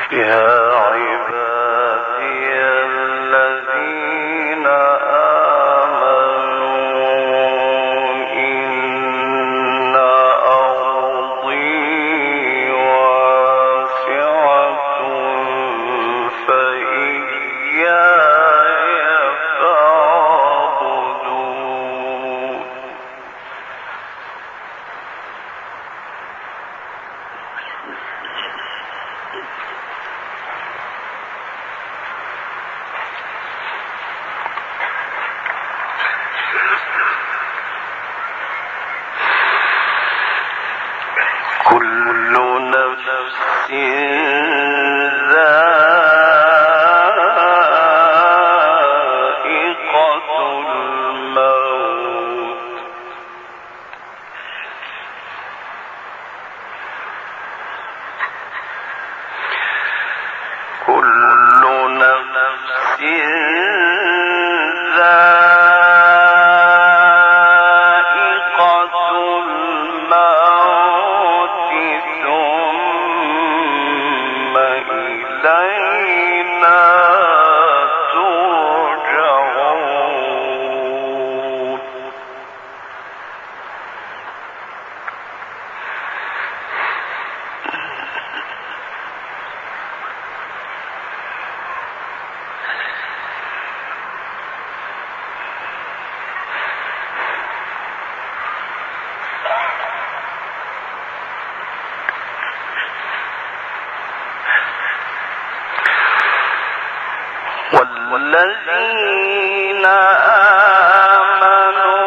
والذين آمنوا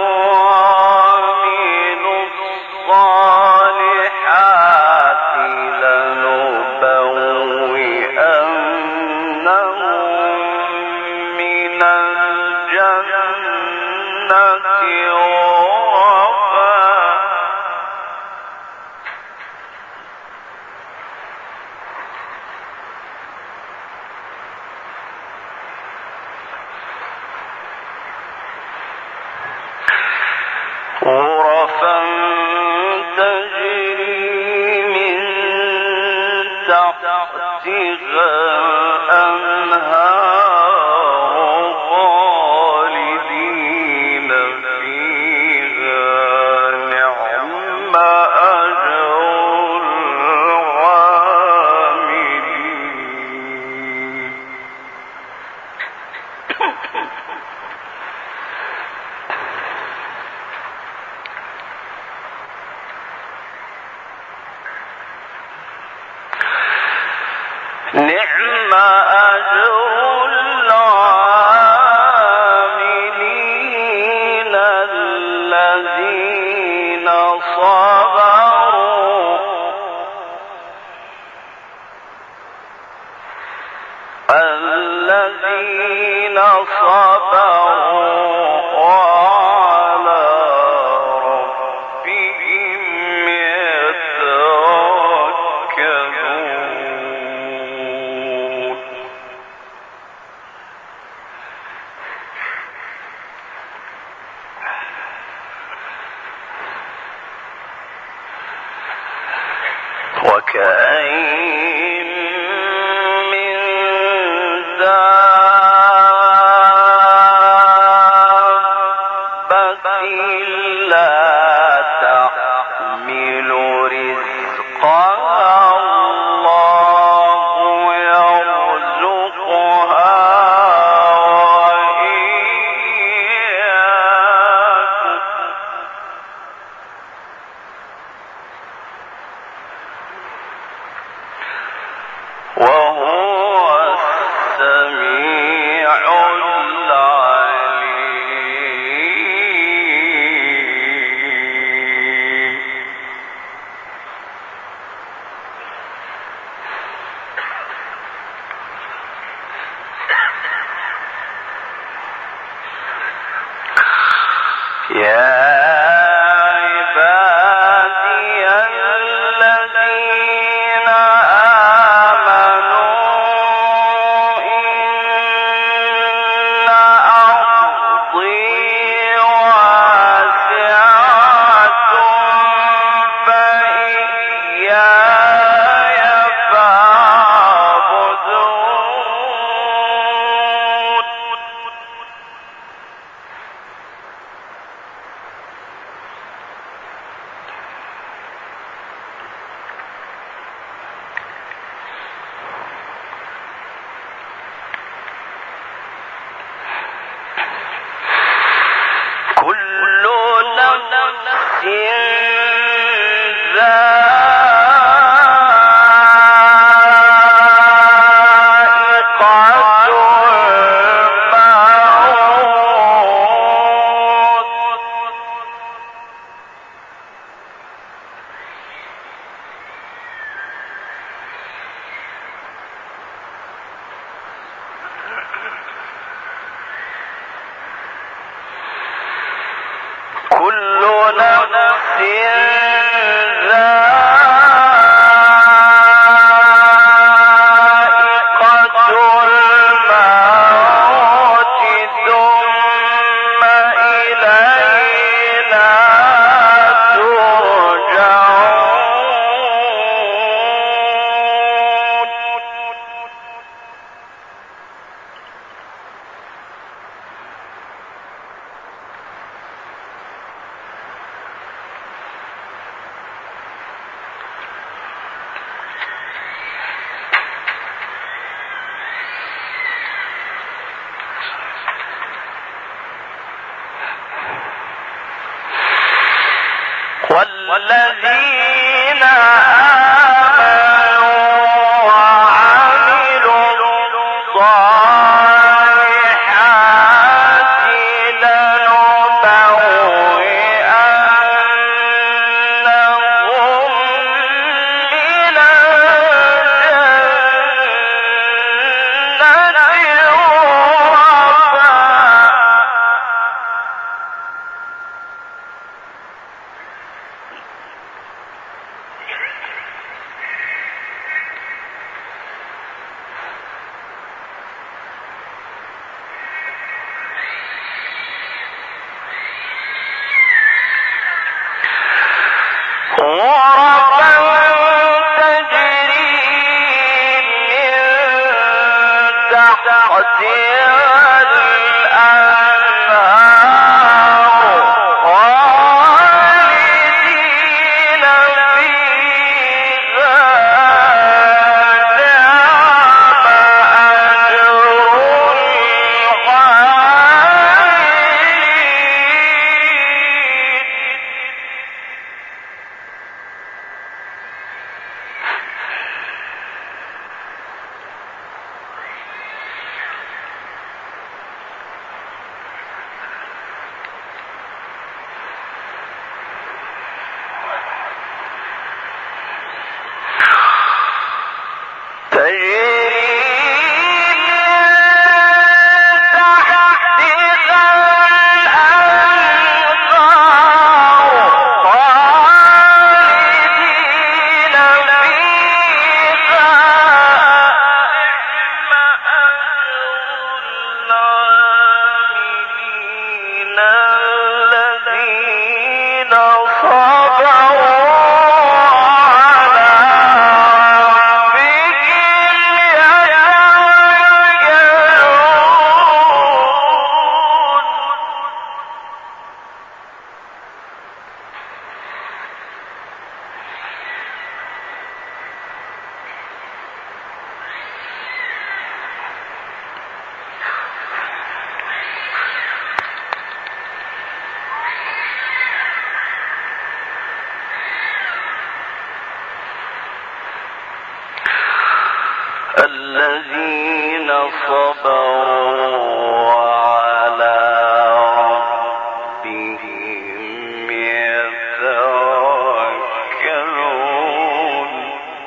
وعملوا الصالحات لنبوئنهم من الجنة غرفا تجري من تحتها الأنهار خالدين فيها نعم أجر العاملين. نعم أجر العاملين الذين صبروا وعلى ربهم يتوكلون. وكأين من دابة لا تحمل رزقها الله يرزقها وإياكم. والذين آمنوا وعملوا الصالحات لنبوئنهم من الجنة الذين صبروا وعلى ربهم يتوكلون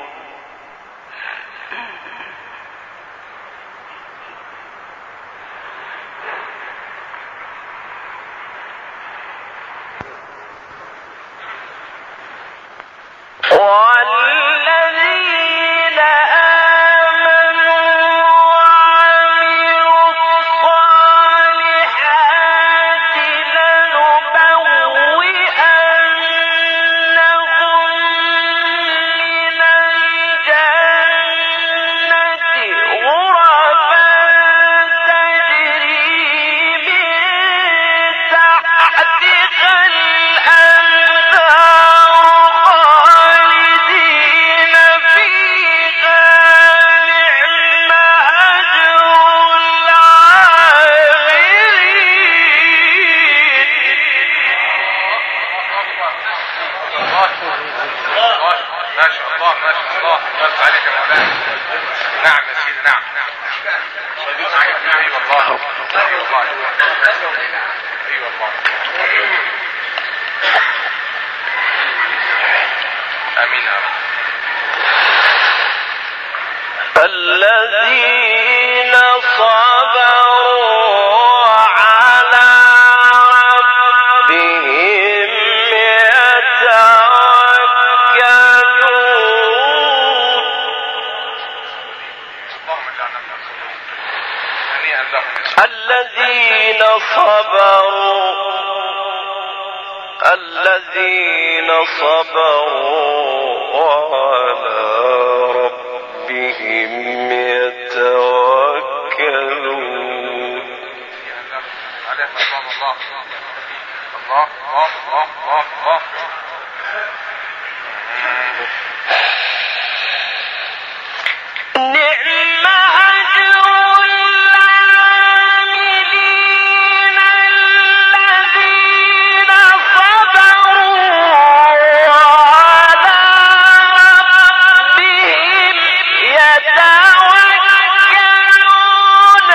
والذين آمنوا وعملوا الصالحات لنبوئنهم من الجنة غرفا تجري من تحتها ما شاء الله ما شاء الله بس عليك يا مولانا. نعم يا سيدي نعم اي والله اي والله اي والله امين يا رب. الذين صبروا على ربهم صبروا وعلى ربهم يتوكلون. نعم أجر العاملين الذين صبروا وعلى ربهم يتوكلون.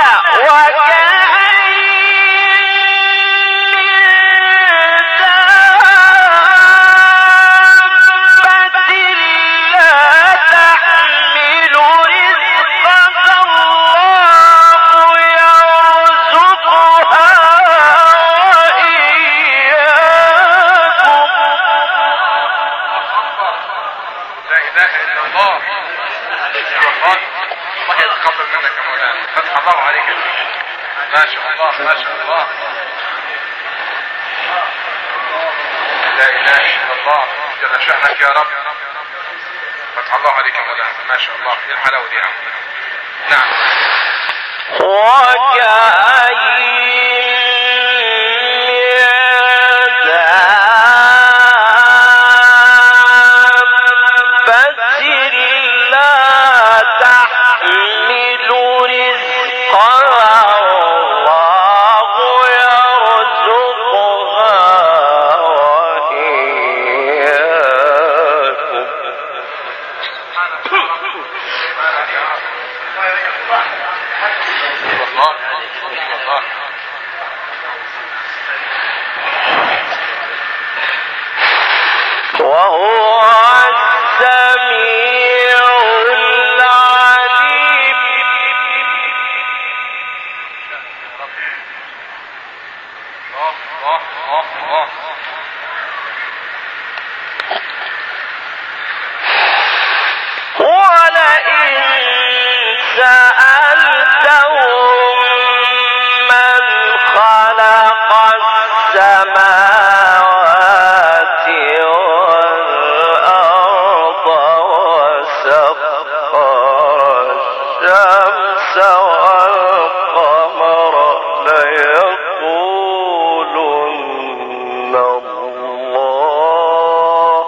ما شاء الله ما شاء الله. لا اله الا الله جل شأنك يا رب. فتح الله عليك يا مولانا. ما شاء الله. ايه الحلاوه دي يا عم. نعم. وهو السميع العليم. ولئن سألتهم من خلق السماوات والأرض وسخر الشمس والقمر ليقولن الله.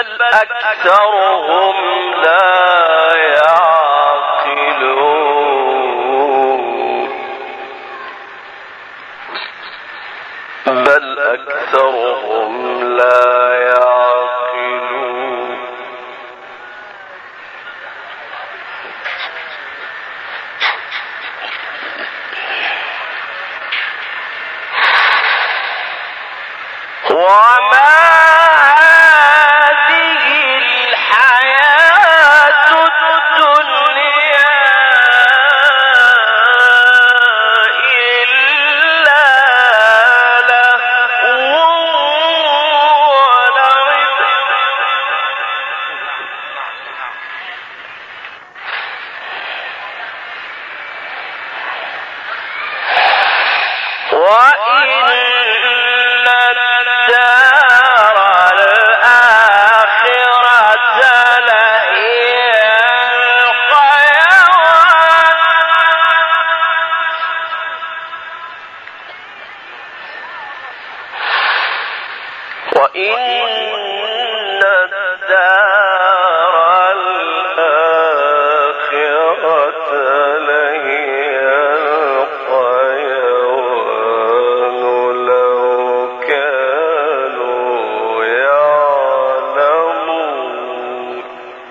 بل أكثرهم لا يعقلون بل أكثرهم لا يعقلون وما هذه الحياة الدنيا إلا لهو ولعب وإن الدار الآخرة لهي الحيوان وإن الدار الآخرة لهي الحيوان لو كانوا يعلمون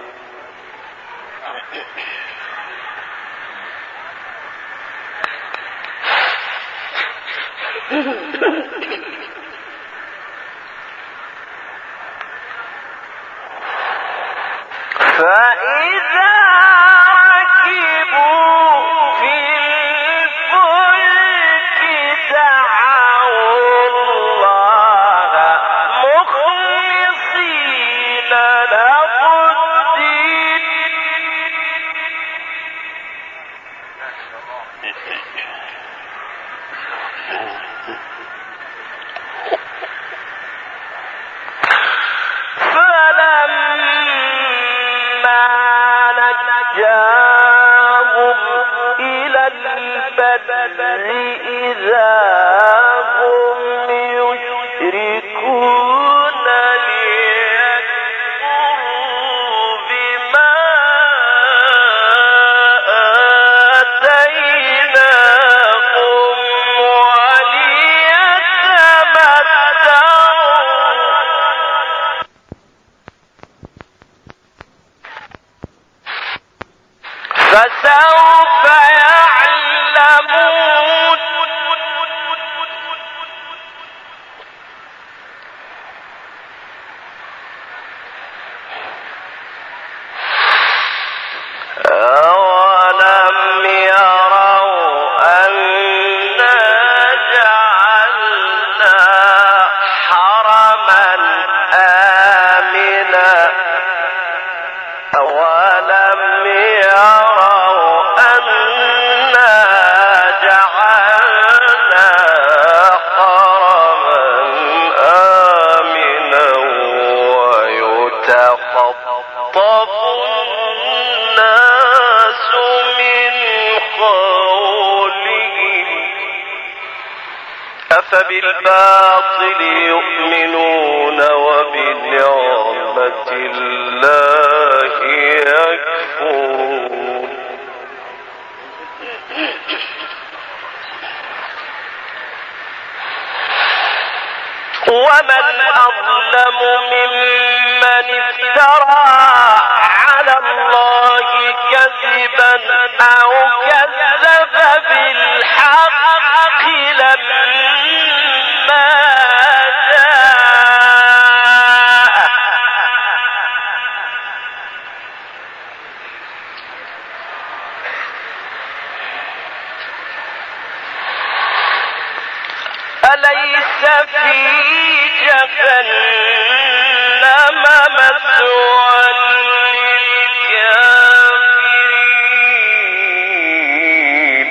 فإذا ركبوا في الفلك دعوا الله مخلصين له الدين فلما نجاهم إلى البر إذا هم يشركون ليكفروا بما آتيناهم وليتمتعوا فسوف يعلمون أولم يروا أنا جعلنا حرما آمنا أولم يروا أنا جعلنا حرما آمنا ويتخطف الناس من حولهم أفبالباطل يؤمنون وبنعمة الله يكفرون ومن أظلم ممن افترى على الله كذبا أو كذب بالحق لما جاءه أليس في جهنم مثوى للكافرين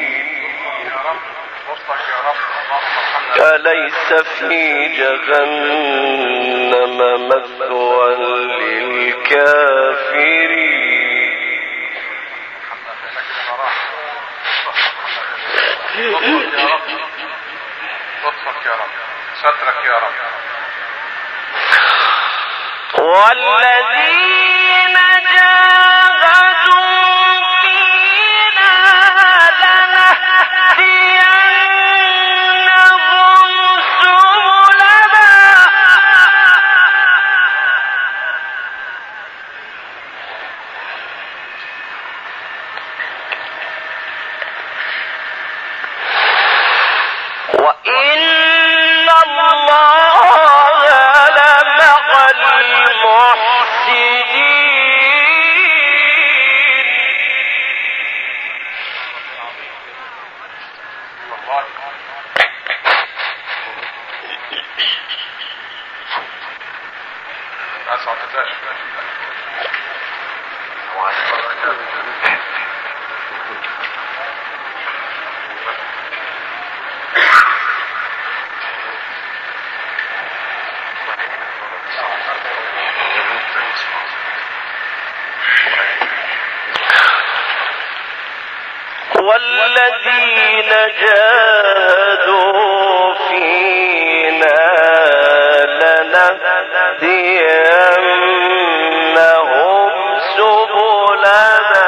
أليس في جهنم مثوى للكافرين لطفك يا رب سترك يا رب والذين جاهدوا فينا لنهدينهم سبلنا وإن الله لمع والذين جاهدوا فينا لنهدينهم سبلنا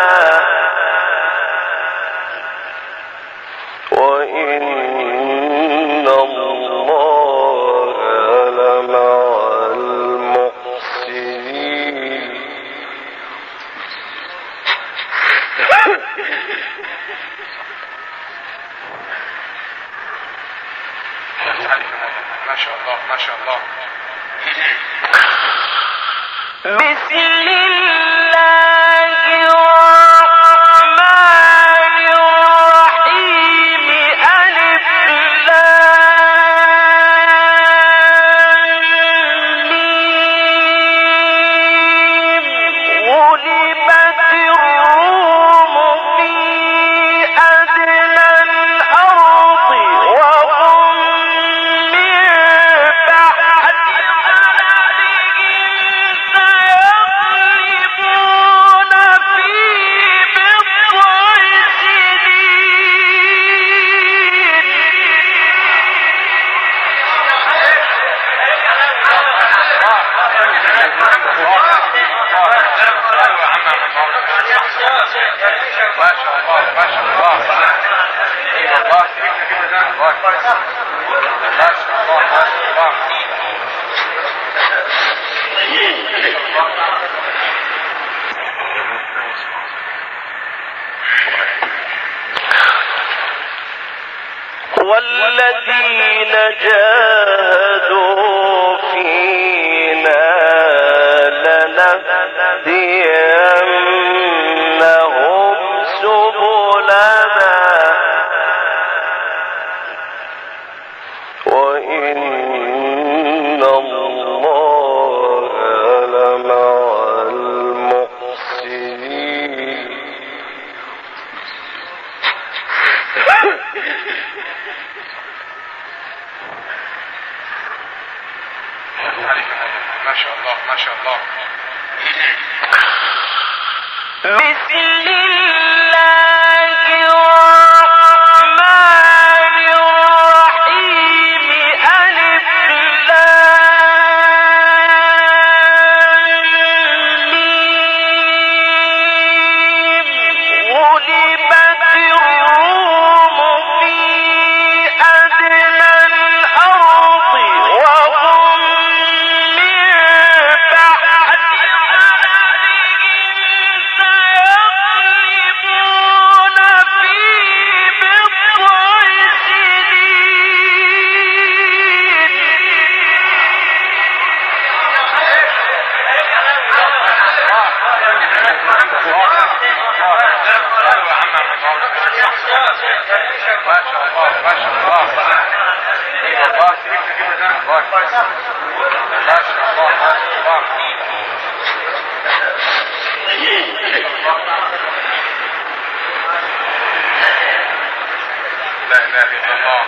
وإن الله لمع المحسنين. ما شاء الله ما شاء الله. بسم الله الرحمن الرحيم ألف لام ميم غلبت الروم في أدنى الأرض وهم من بعد سيغلبون في بضع ما شاء الله ما شاء الله. الله ما شاء الله ما شاء الله. والذين جاهدوا فينا لنهدينهم سبلنا وإن الله لمع المحسنين. ما شاء الله ما شاء الله. بسم الله الرحمن الرحيم ألف لام ميم غلبت الروم في أدنى الأرض وهم من بعد سيغلبون في بضع ما شاء الله ما شاء الله. ما شاء الله ما شاء الله. لا إله إلا الله.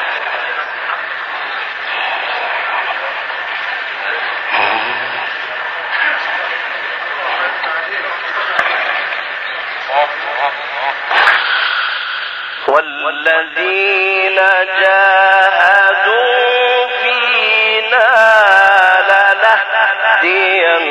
والذين جاهدوا فينا لنهدينهم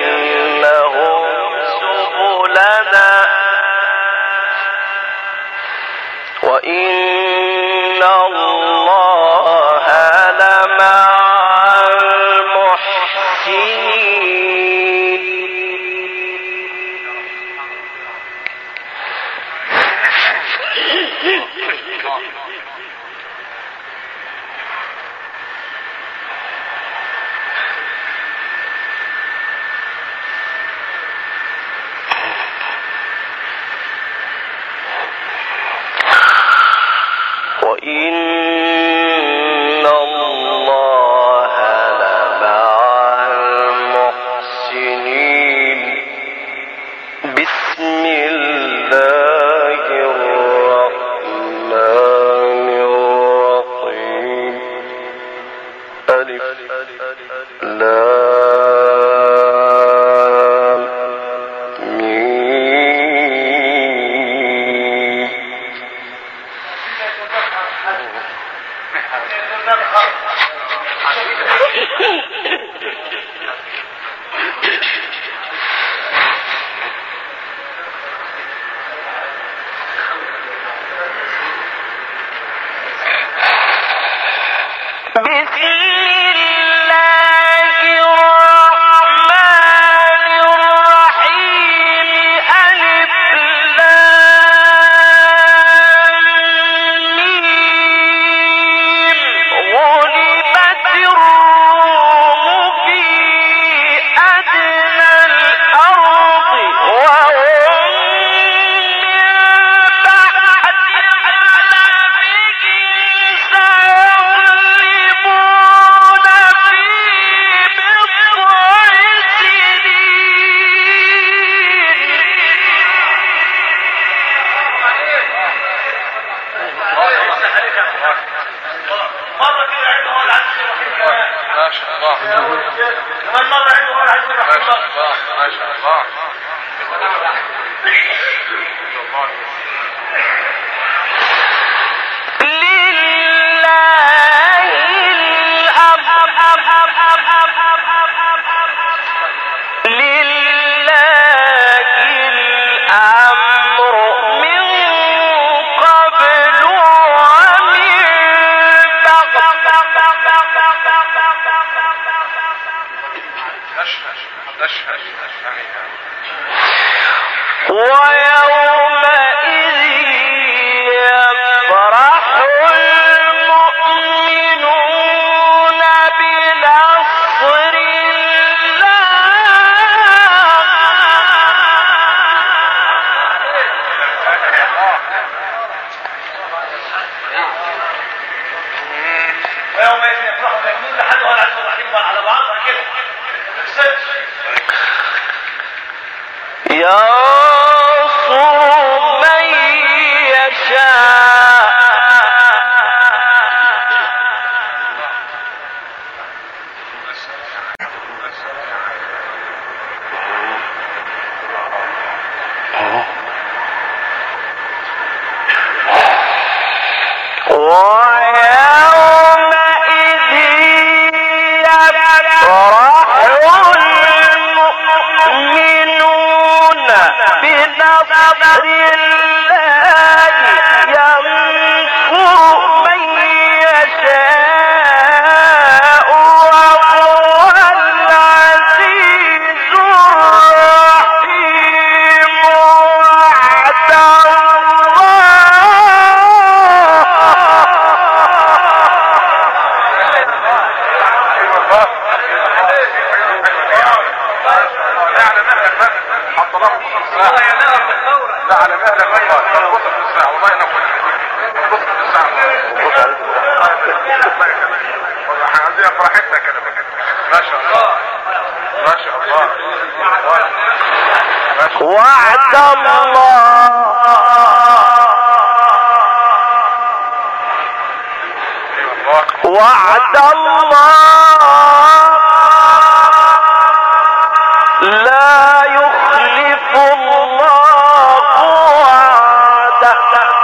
وعد الله وعد الله لا يخلف الله وعده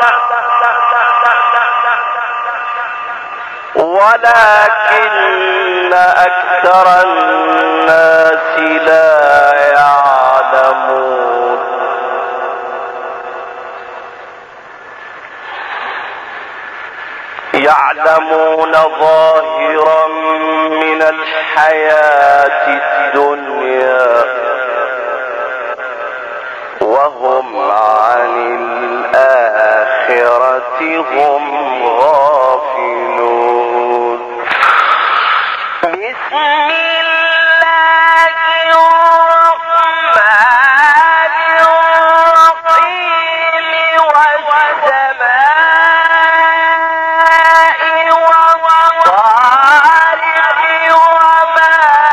ولكن أكثر الناس لا يعلمون. يعلمون يعلمون ظاهرا من الحياة الدنيا وهم عن الآخرة هم غافلون. بسم الله الرحمن الرحيم والسماء والطارق وما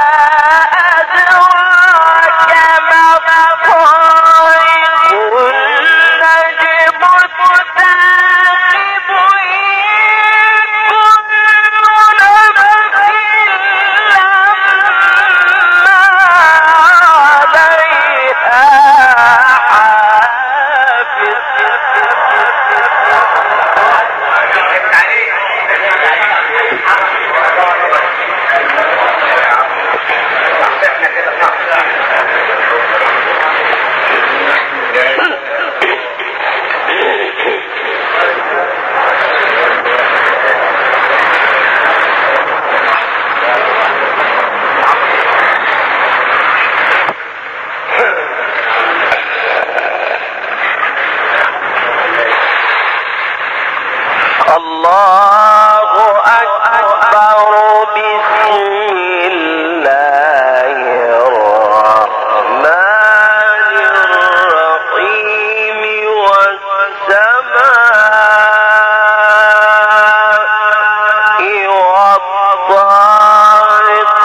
أدراك ما الطارق النجم الثاقب الله أكبر. بسم الله الرحمن الرحيم والسماء والطارق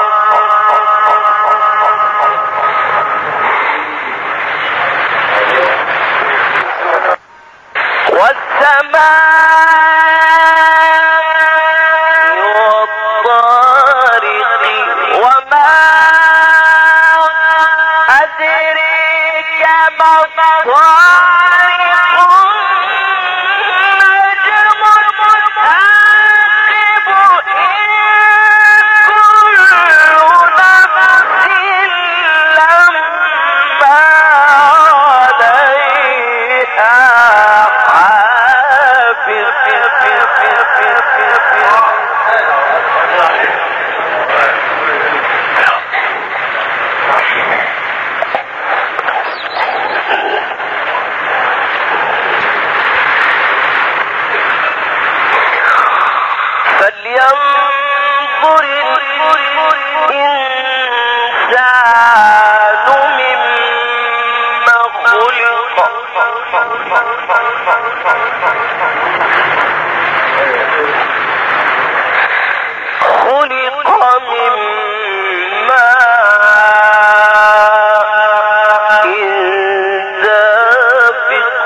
وما أدريك ما الطارق النجم الثاقب كل نفس لما عليها فلينظر الإنسان مما خلق. خلق من ماء دافق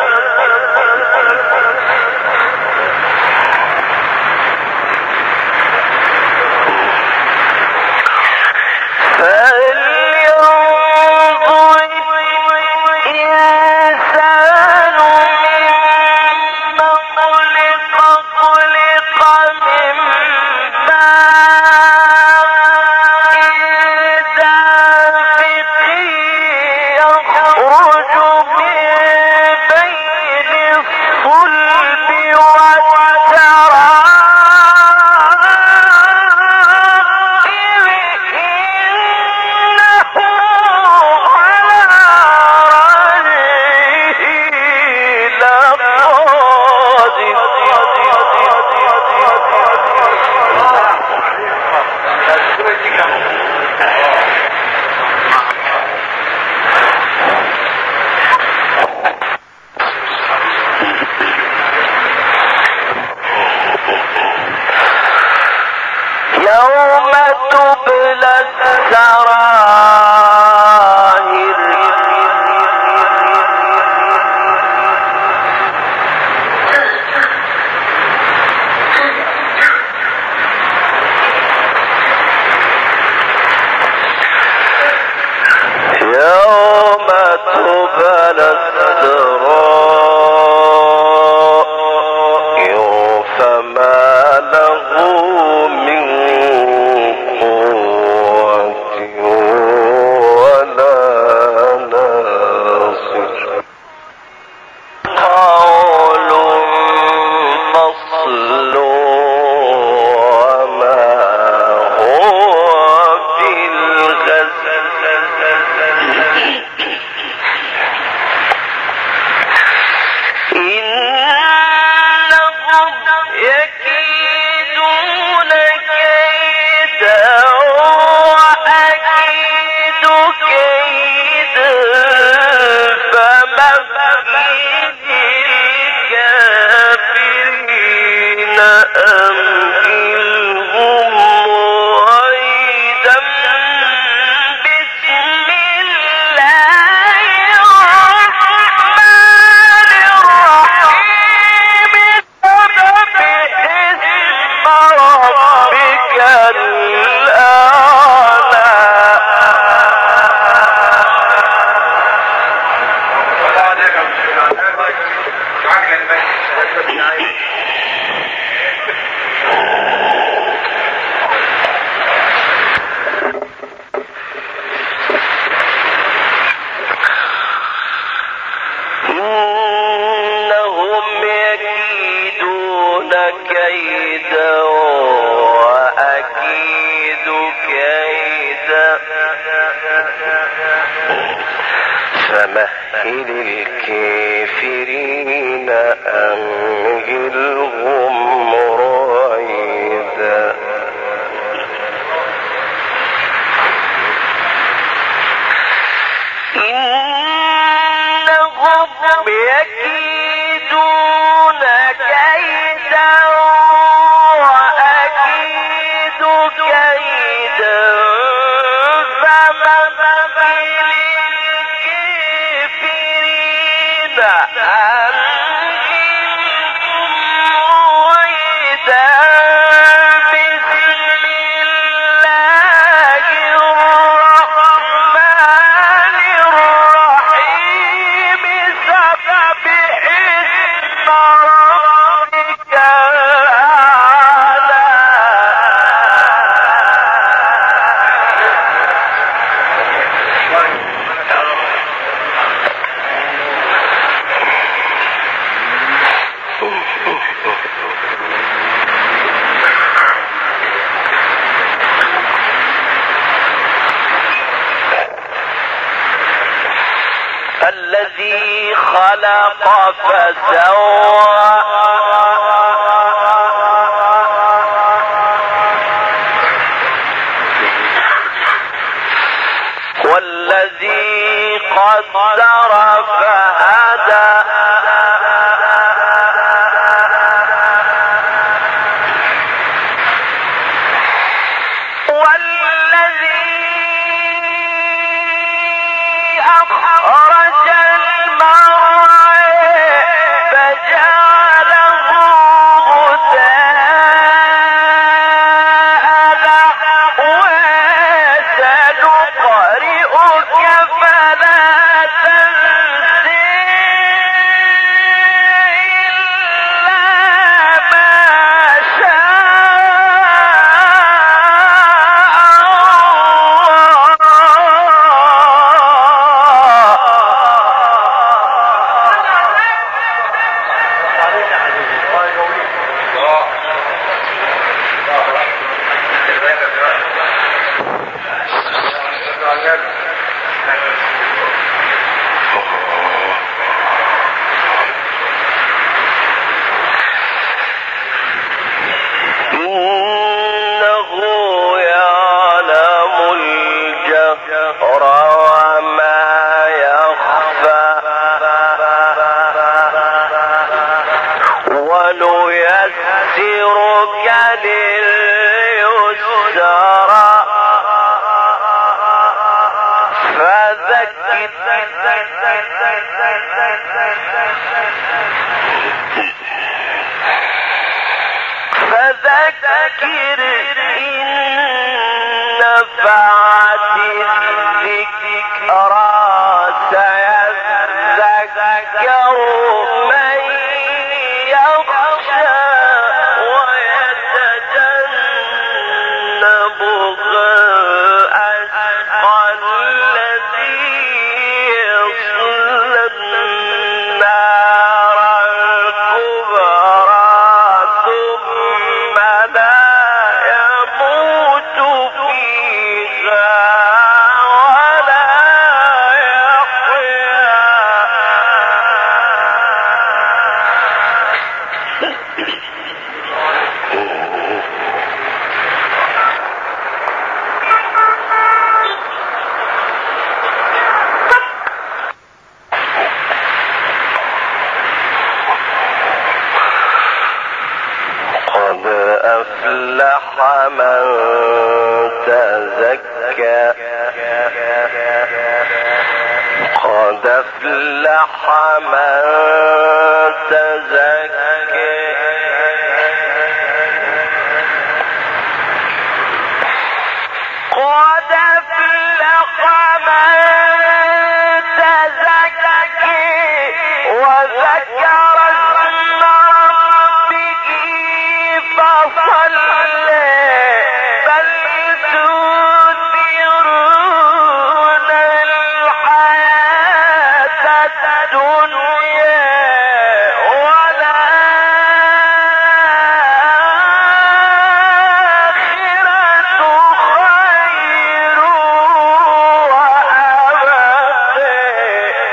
فلينظر الإنسان مما خلق. خلق من يوم تبلى السرائر يوم تبلى السرائر فما له من قوة فمهل الكافرين أمهلهم رويدا إنهم يكيدون كيدا وأكيد كيدا فمهل الكافرين أمهلهم رويدا بسم الله الرحمن الرحيم سبح اسم ربك الأعلى الذي خلق فسوى والذي قدر فهدى أخرج المرعى فجعله غثاء نحوا سنقرئك فلا تنسى إلا ما إنه يعلم الجهر وما يخفى ونيسرك لليسرى فذكر إن نفعت الذكرى سيذكر من يخشى ويتجنبها الأشقى الذي يصلى النار الكبرى ثم لا يموت فيها ولا يحيا قد أفلح من تزكى قد أفلح من تزكى قد أفلح من تزكى وذكر اسم ربه فصلى بل تؤثرون الحياة الدنيا والآخرة خير وأبقى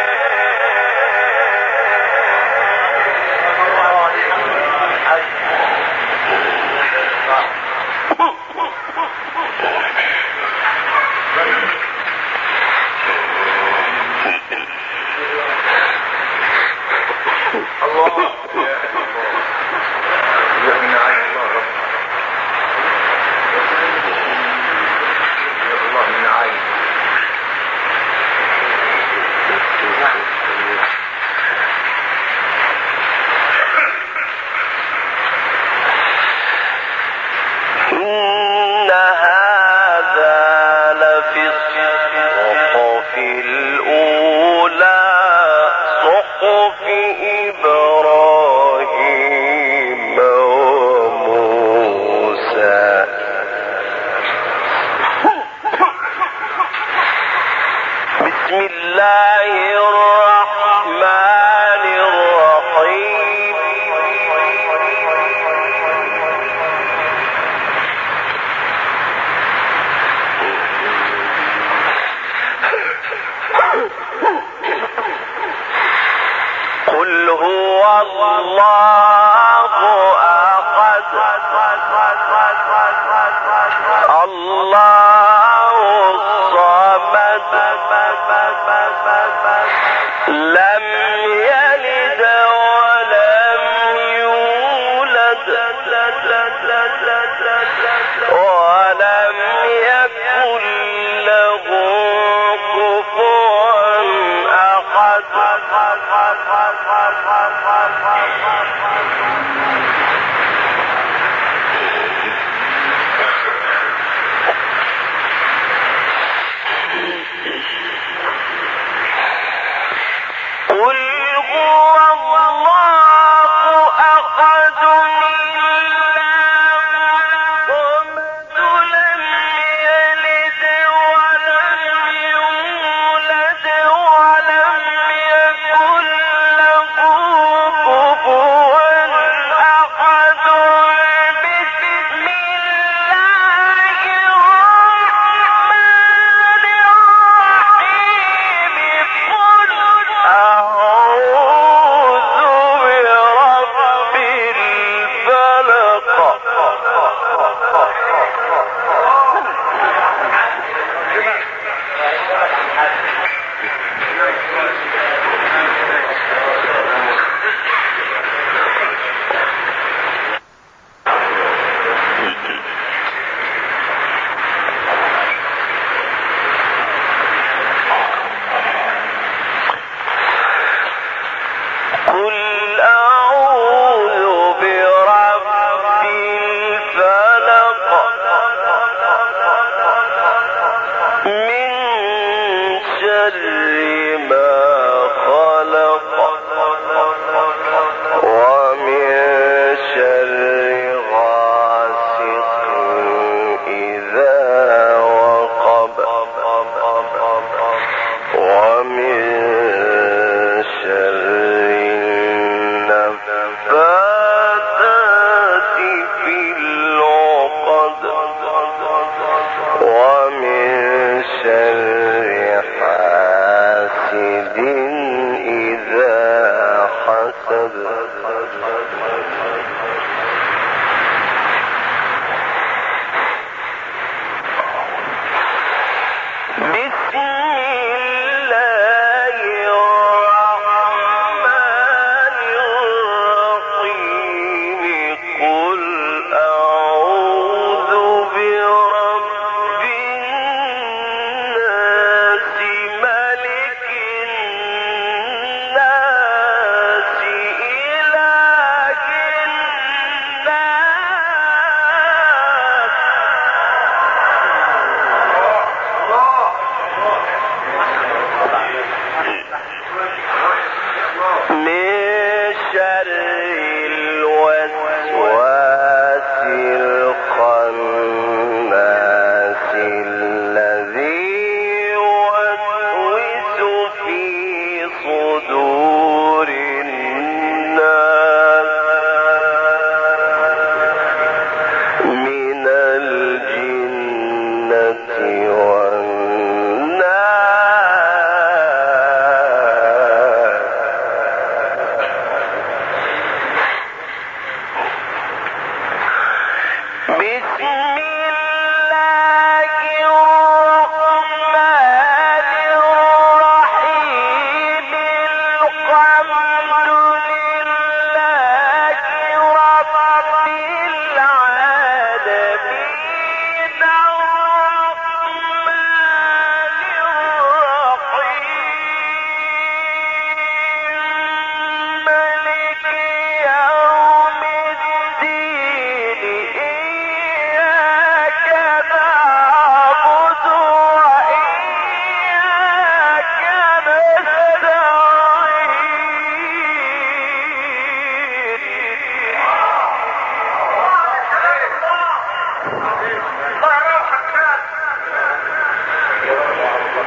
بسم الله الرحمن الرحيم قل هو الله أحد الله الصمد لم يلد ولم يولد ولم يكن له كفوا أحد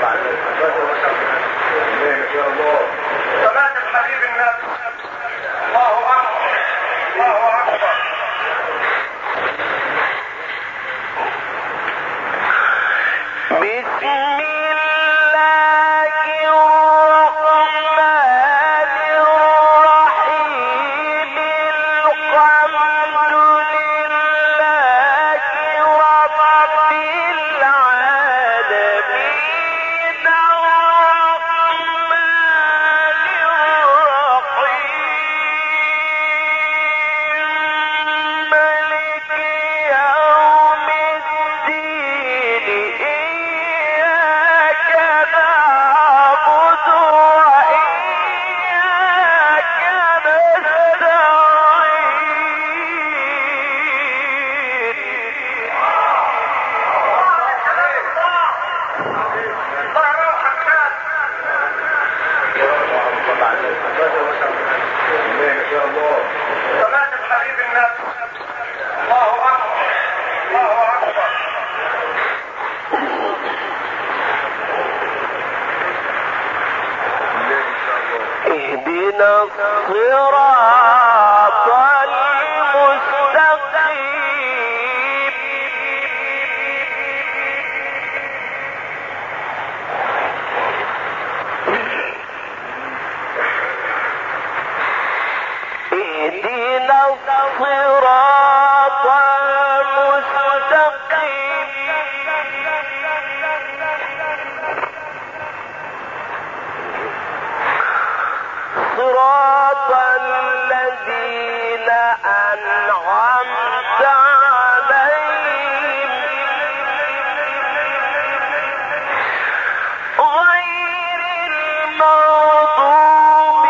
صلاة الحبيب النبي. الله أكبر الله أكبر. بسم الله الرحمن الرحيم. الحمد لله رب العالمين الرحمن الرحيم مالك يوم الدين. إياك نعبد وإياك صلاة الحبيب النبي. الله أكبر الله أكبر. اهدنا الصراط المستقيم. اهدنا الصراط المستقيم. صراط الذين أنعمت عليهم غير المغضوب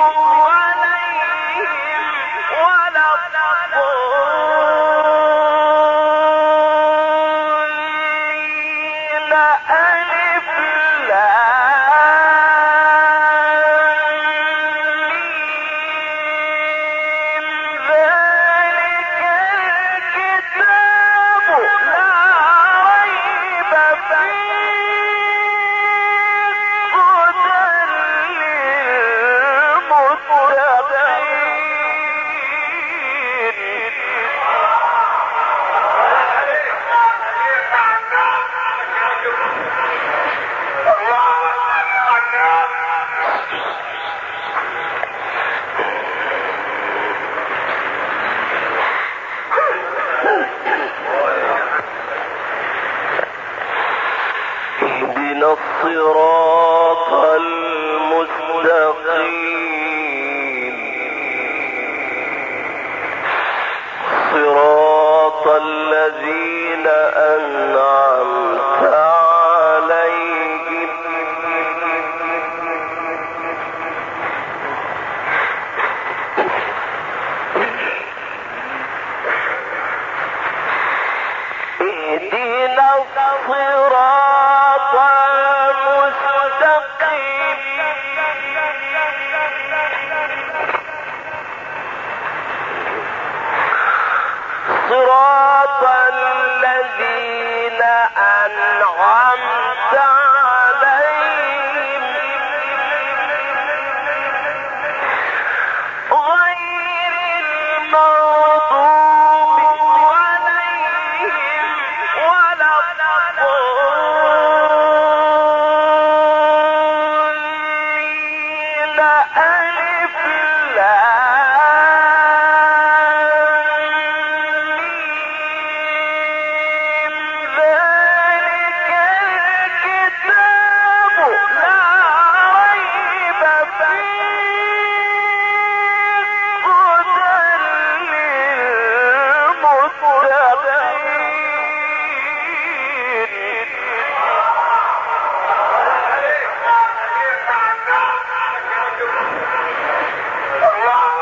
عليهم ولا الضالين. ألف ذلك الكتاب لا ريب فيه هدى اهدنا الصراط المستقيم. صراط الذين أنعمت عليهم اهدنا الصراط المستقيم. صراط الذين أنعمت عليهم غير المغضوب عليهم ولا الضالين. ألف ذلك الكتاب لا ريب فيه هدى للمتقين.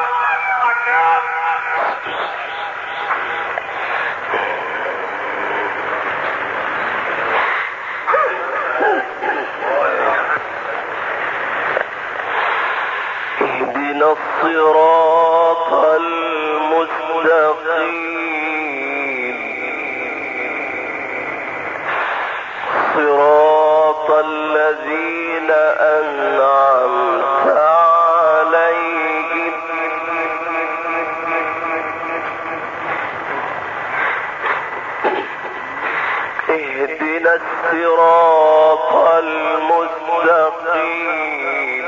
الذين أنعمت عليهم اهدنا الصراط المستقيم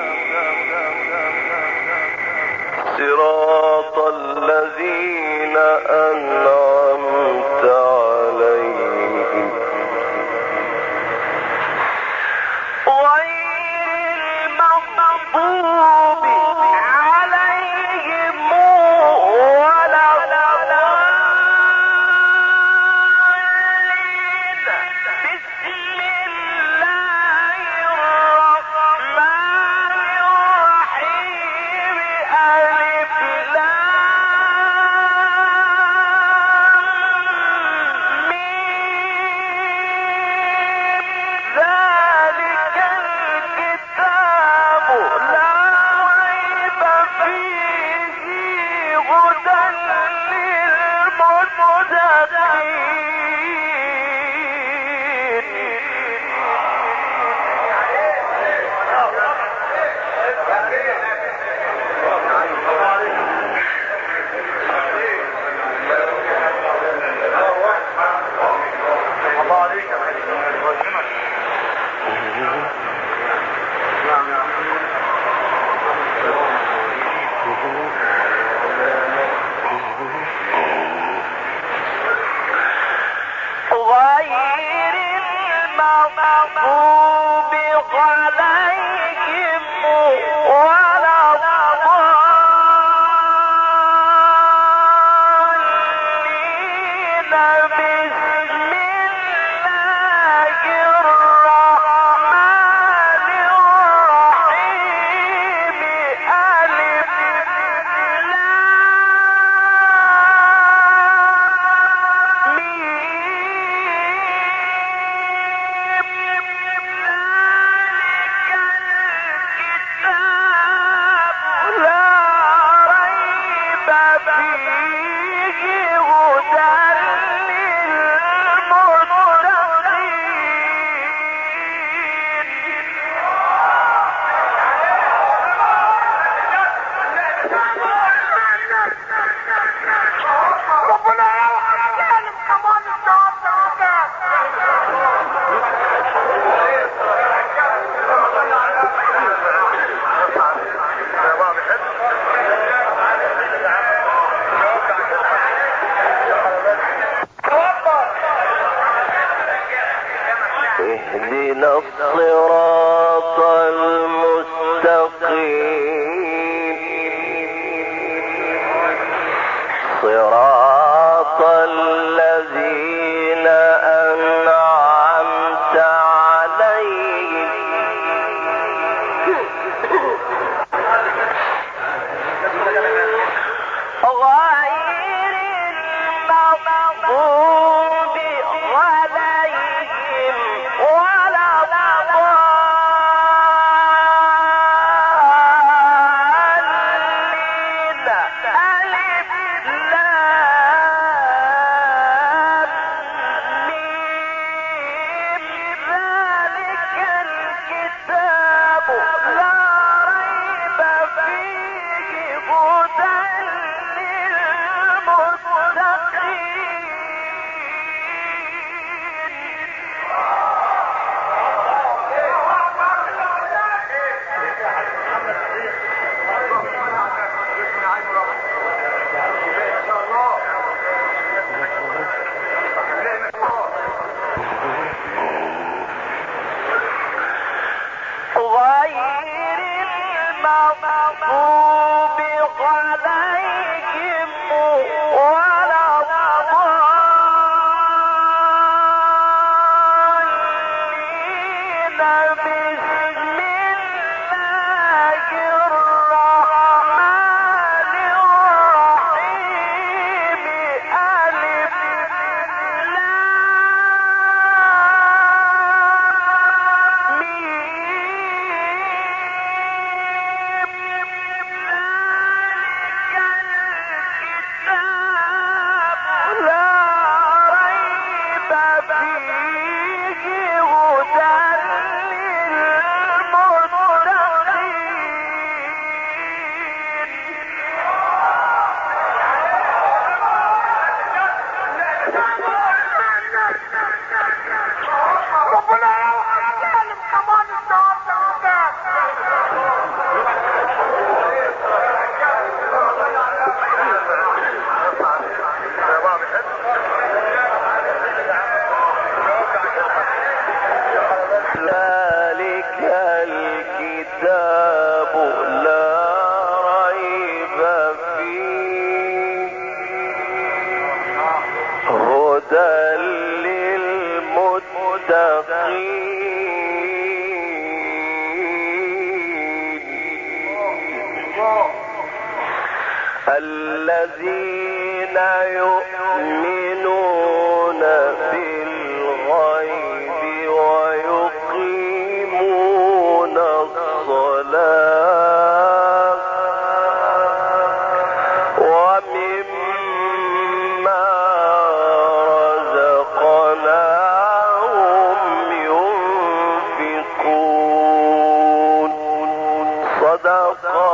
صراط الذين أنعمت عليهم غير المغضوب عليهم ولا الضالين بسم الله الرحمن الرحيم ألف لام ميم ذلك الكتاب لا ريب فيه هدى غير المغضوب عليهم ولا الضالين بسم الله الرحمن الرحيم ألف لام اهدنا الصراط المستقيم صراط الذين أنعمت عليهم غير المغضوب عليهم ولا الضالين ألف لام ميم ذلك الكتاب لا ريب فيه هدى غير المغضوب عليهم ولا الضالين بسم الله الرحمن الرحيم ألف لام ميم الذين يؤمنون بالغيب ويقيمون الصلاة ومما رزقناهم ينفقون. صدق